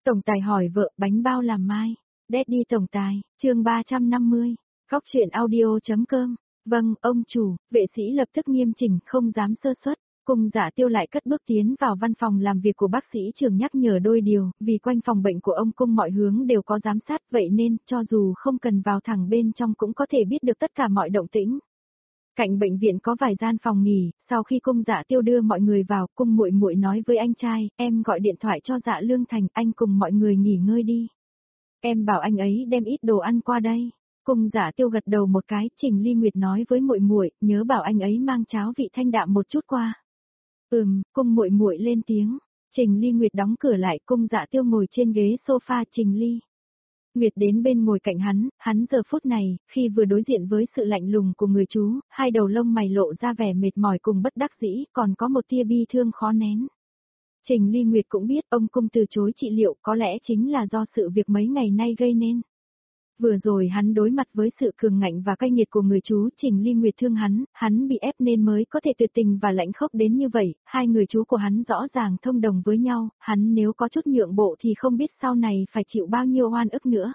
Tổng tài hỏi vợ bánh bao làm mai. Daddy tổng tài, chương 350, góc truyện audio.com. Vâng, ông chủ, vệ sĩ lập tức nghiêm chỉnh, không dám sơ suất. Cung Dạ Tiêu lại cất bước tiến vào văn phòng làm việc của bác sĩ Trường nhắc nhở đôi điều, vì quanh phòng bệnh của ông Cung mọi hướng đều có giám sát, vậy nên, cho dù không cần vào thẳng bên trong cũng có thể biết được tất cả mọi động tĩnh. Cạnh bệnh viện có vài gian phòng nghỉ, sau khi Cung Dạ Tiêu đưa mọi người vào, Cung muội muội nói với anh trai, em gọi điện thoại cho Dạ Lương Thành, anh cùng mọi người nghỉ ngơi đi. Em bảo anh ấy đem ít đồ ăn qua đây. Cung Dạ Tiêu gật đầu một cái, Trình Ly Nguyệt nói với muội muội, nhớ bảo anh ấy mang cháo vị thanh đạm một chút qua. Cung muội muội lên tiếng. Trình Ly Nguyệt đóng cửa lại, Cung Dạ Tiêu ngồi trên ghế sofa, Trình Ly Nguyệt đến bên ngồi cạnh hắn giờ phút này, khi vừa đối diện với sự lạnh lùng của người chú, hai đầu lông mày lộ ra vẻ mệt mỏi cùng bất đắc dĩ, còn có một tia bi thương khó nén. Trình Ly Nguyệt cũng biết ông Cung từ chối trị liệu có lẽ chính là do sự việc mấy ngày nay gây nên. Vừa rồi hắn đối mặt với sự cường ngạnh và cay nghiệt của người chú, Trình Ly Nguyệt thương hắn bị ép nên mới có thể tuyệt tình và lãnh khốc đến như vậy, hai người chú của hắn rõ ràng thông đồng với nhau, hắn nếu có chút nhượng bộ thì không biết sau này phải chịu bao nhiêu oan ức nữa.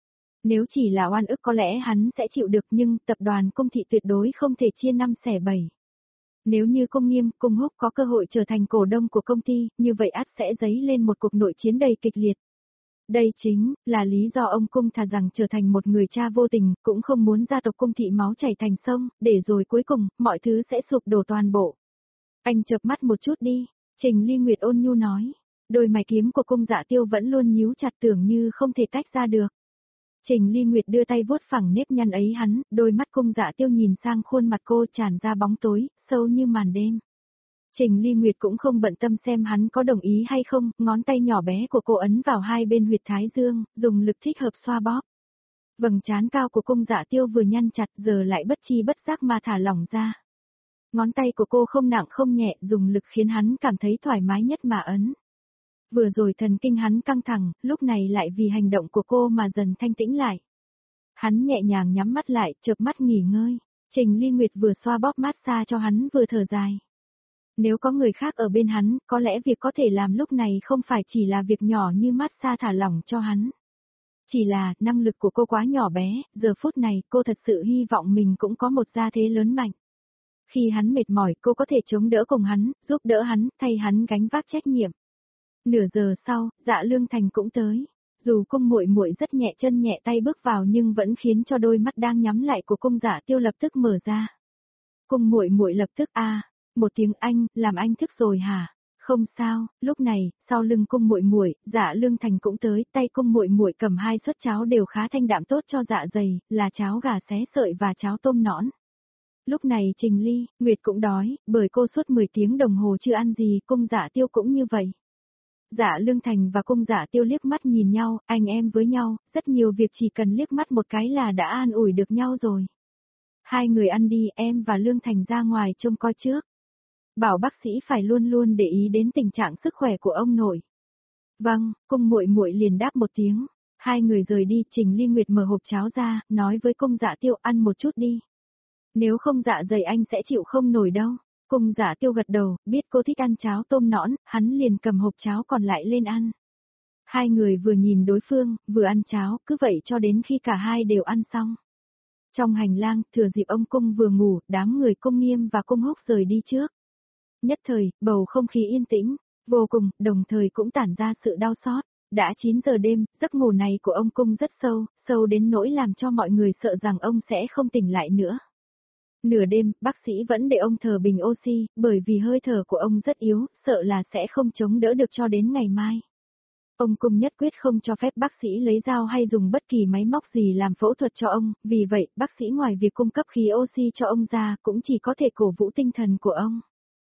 Nếu chỉ là oan ức có lẽ hắn sẽ chịu được, nhưng tập đoàn Cung thị tuyệt đối không thể chia năm xẻ bảy. Nếu như Cung Nghiêm, Cung Húc có cơ hội trở thành cổ đông của công ty, như vậy ắt sẽ dấy lên một cuộc nội chiến đầy kịch liệt. Đây chính là lý do ông Cung thà rằng trở thành một người cha vô tình, cũng không muốn gia tộc Cung thị máu chảy thành sông, để rồi cuối cùng, mọi thứ sẽ sụp đổ toàn bộ. Anh chợp mắt một chút đi, Trình Ly Nguyệt ôn nhu nói. Đôi mày kiếm của Cung Dạ Tiêu vẫn luôn nhíu chặt, tưởng như không thể tách ra được. Trình Ly Nguyệt đưa tay vuốt phẳng nếp nhăn ấy đôi mắt Cung Dạ Tiêu nhìn sang khuôn mặt cô tràn ra bóng tối, sâu như màn đêm. Trình Ly Nguyệt cũng không bận tâm xem hắn có đồng ý hay không, ngón tay nhỏ bé của cô ấn vào hai bên huyệt thái dương, dùng lực thích hợp xoa bóp. Vầng trán cao của Cung Dạ Tiêu vừa nhăn chặt giờ lại bất chi bất giác mà thả lỏng ra. Ngón tay của cô không nặng không nhẹ, dùng lực khiến hắn cảm thấy thoải mái nhất mà ấn. Vừa rồi thần kinh hắn căng thẳng, lúc này lại vì hành động của cô mà dần thanh tĩnh lại. Hắn nhẹ nhàng nhắm mắt lại, chợp mắt nghỉ ngơi. Trình Ly Nguyệt vừa xoa bóp massage cho hắn vừa thở dài. Nếu có người khác ở bên hắn, có lẽ việc có thể làm lúc này không phải chỉ là việc nhỏ như massage thả lỏng cho hắn. Chỉ là, năng lực của cô quá nhỏ bé, giờ phút này cô thật sự hy vọng mình cũng có một gia thế lớn mạnh. Khi hắn mệt mỏi cô có thể chống đỡ cùng hắn, giúp đỡ hắn, thay hắn gánh vác trách nhiệm. Nửa giờ sau, Dạ Lương Thành cũng tới. Dù Cung muội muội rất nhẹ chân nhẹ tay bước vào nhưng vẫn khiến cho đôi mắt đang nhắm lại của Cung Dạ Tiêu lập tức mở ra. Cung muội muội lập tức một tiếng anh, làm anh thức rồi hả? Không sao, lúc này, sau lưng Cung muội muội, Dạ Lương Thành cũng tới, tay Cung muội muội cầm hai suất cháo đều khá thanh đạm tốt cho dạ dày, là cháo gà xé sợi và cháo tôm nõn. Lúc này Trình Ly Nguyệt cũng đói, bởi cô suốt 10 tiếng đồng hồ chưa ăn gì, Cung Dạ Tiêu cũng như vậy. Dạ Lương Thành và Cung Dạ Tiêu liếc mắt nhìn nhau, anh em với nhau, rất nhiều việc chỉ cần liếc mắt một cái là đã an ủi được nhau rồi. Hai người ăn đi, em và Lương Thành ra ngoài trông coi trước. Bảo bác sĩ phải luôn luôn để ý đến tình trạng sức khỏe của ông nội. Vâng, Cung muội muội liền đáp một tiếng. Hai người rời đi, Trình Ly Nguyệt mở hộp cháo ra, nói với Cung Dạ Tiêu ăn một chút đi. Nếu không dạ dày anh sẽ chịu không nổi đâu. Cung Dạ Tiêu gật đầu, biết cô thích ăn cháo tôm nõn, hắn liền cầm hộp cháo còn lại lên ăn. Hai người vừa nhìn đối phương, vừa ăn cháo, cứ vậy cho đến khi cả hai đều ăn xong. Trong hành lang, thừa dịp ông Cung vừa ngủ, đám người Cung Nghiêm và Cung Húc rời đi trước. Nhất thời, bầu không khí yên tĩnh, vô cùng, đồng thời cũng tản ra sự đau xót. Đã 9 giờ đêm, giấc ngủ này của ông Cung rất sâu, sâu đến nỗi làm cho mọi người sợ rằng ông sẽ không tỉnh lại nữa. Nửa đêm, bác sĩ vẫn để ông thở bình oxy, bởi vì hơi thở của ông rất yếu, sợ là sẽ không chống đỡ được cho đến ngày mai. Ông Cung nhất quyết không cho phép bác sĩ lấy dao hay dùng bất kỳ máy móc gì làm phẫu thuật cho ông, vì vậy, bác sĩ ngoài việc cung cấp khí oxy cho ông ra, cũng chỉ có thể cổ vũ tinh thần của ông.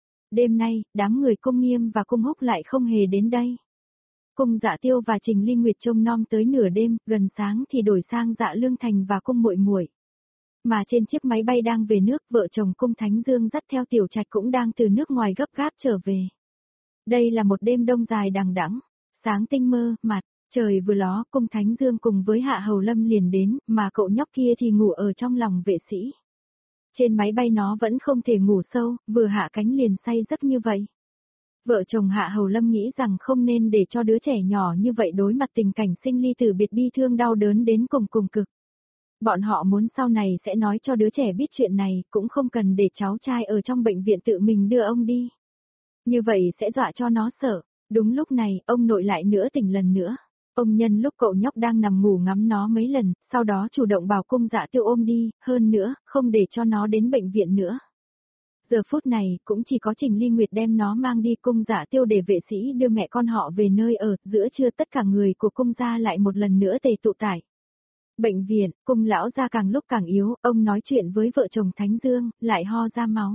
Đêm nay, đám người Cung Nghiêm và Cung Húc lại không hề đến đây. Cung Dạ Tiêu và Trình Ly Nguyệt trông nom tới nửa đêm, gần sáng thì đổi sang Dạ Lương Thành và Cung muội muội. Mà trên chiếc máy bay đang về nước, vợ chồng Cung Thánh Dương dắt theo Tiểu Trạch cũng đang từ nước ngoài gấp gáp trở về. Đây là một đêm đông dài đằng đẵng, sáng tinh mơ, mặt, trời vừa ló, Cung Thánh Dương cùng với Hạ Hầu Lâm liền đến, mà cậu nhóc kia thì ngủ ở trong lòng vệ sĩ. Trên máy bay nó vẫn không thể ngủ sâu, vừa hạ cánh liền say giấc như vậy. Vợ chồng Hạ Hầu Lâm nghĩ rằng không nên để cho đứa trẻ nhỏ như vậy đối mặt tình cảnh sinh ly tử biệt bi thương đau đớn đến cùng cùng cực. Bọn họ muốn sau này sẽ nói cho đứa trẻ biết chuyện này, cũng không cần để cháu trai ở trong bệnh viện tự mình đưa ông đi. Như vậy sẽ dọa cho nó sợ. Đúng lúc này, ông nội lại nữa tỉnh lần nữa. Ông nhân lúc cậu nhóc đang nằm ngủ ngắm nó mấy lần, sau đó chủ động bảo Cung Dạ Tiêu ôm đi, hơn nữa, không để cho nó đến bệnh viện nữa. Giờ phút này, cũng chỉ có Trình Ly Nguyệt đem nó mang đi Cung Dạ Tiêu để vệ sĩ đưa mẹ con họ về nơi ở, giữa trưa tất cả người của Cung gia lại một lần nữa tề tụ tại bệnh viện. Cung lão gia càng lúc càng yếu, ông nói chuyện với vợ chồng Thánh Dương, lại ho ra máu.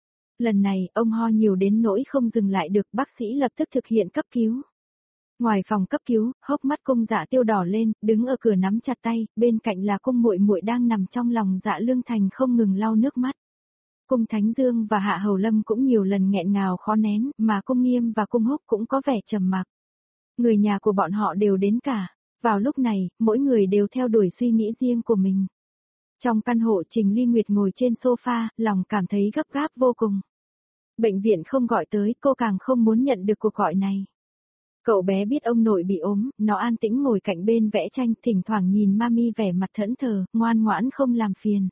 Lần này, ông ho nhiều đến nỗi không dừng lại được, bác sĩ lập tức thực hiện cấp cứu. Ngoài phòng cấp cứu, hốc mắt Cung Dạ Tiêu đỏ lên, đứng ở cửa nắm chặt tay, bên cạnh là Cung Muội Muội đang nằm trong lòng Dạ Lương Thành không ngừng lau nước mắt. Cung Thánh Dương và Hạ Hầu Lâm cũng nhiều lần nghẹn ngào khó nén, mà Cung Nghiêm và Cung Húc cũng có vẻ trầm mặc. Người nhà của bọn họ đều đến cả. Vào lúc này, mỗi người đều theo đuổi suy nghĩ riêng của mình. Trong căn hộ Trình Ly Nguyệt ngồi trên sofa, lòng cảm thấy gấp gáp vô cùng. Bệnh viện không gọi tới, cô càng không muốn nhận được cuộc gọi này. Cậu bé biết ông nội bị ốm, nó an tĩnh ngồi cạnh bên vẽ tranh, thỉnh thoảng nhìn mami vẻ mặt thẫn thờ, ngoan ngoãn không làm phiền.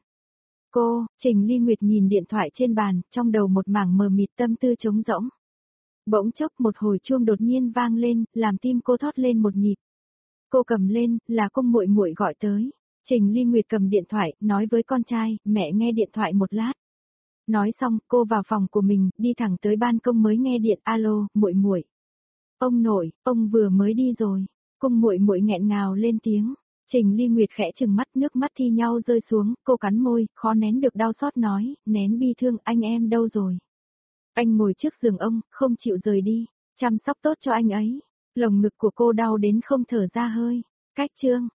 Cô, Trình Ly Nguyệt nhìn điện thoại trên bàn, trong đầu một mảng mờ mịt tâm tư trống rỗng. Bỗng chốc một hồi chuông đột nhiên vang lên, làm tim cô thót lên một nhịp. Cô cầm lên, là Cung Muội Muội gọi tới. Trình Ly Nguyệt cầm điện thoại, nói với con trai, mẹ nghe điện thoại một lát. Nói xong, cô vào phòng của mình, đi thẳng tới ban công mới nghe điện, alo, Muội Muội. Ông nội, ông vừa mới đi rồi. Cung Muội Muội nghẹn ngào lên tiếng. Trình Ly Nguyệt khẽ trừng mắt, nước mắt thi nhau rơi xuống, cô cắn môi, khó nén được đau xót nói, nén bi thương, anh em đâu rồi? Anh ngồi trước giường ông, không chịu rời đi, chăm sóc tốt cho anh ấy. Lồng ngực của cô đau đến không thở ra hơi. Cách chương